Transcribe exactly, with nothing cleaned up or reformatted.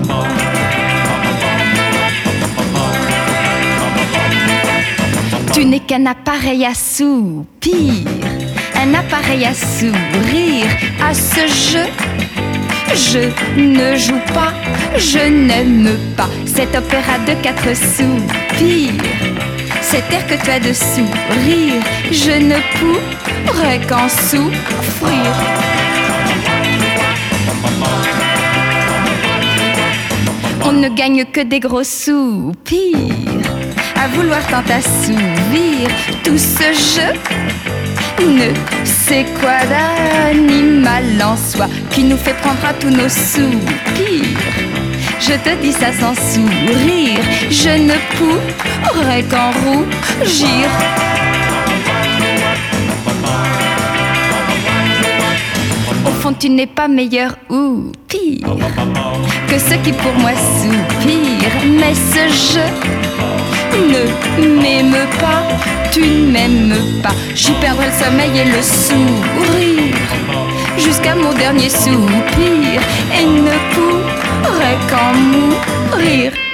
Tu n'es qu'un appareil à soupir, un appareil à sourire. À ce jeu, je ne joue pas, je n'aime pas cet opéra de quatre soupirs. Cet air que tu as de sourire, je ne pourrais qu'en souffrir. On ne gagne que des gros soupirs à vouloir tant assouvir. Tout ce jeu ne sait quoi d'animal en soi qui nous fait prendre à tous nos soupirs. Je te dis ça sans sourire, je ne pourrais qu'en rougir. Au fond, tu n'es pas meilleur ou pire que ceux qui pour moi soupirent. Mais ce jeu ne m'aime pas, tu ne m'aimes pas. J'y perdrai le sommeil et le sourire jusqu'à mon dernier soupir et ne pourrai qu'en mourir.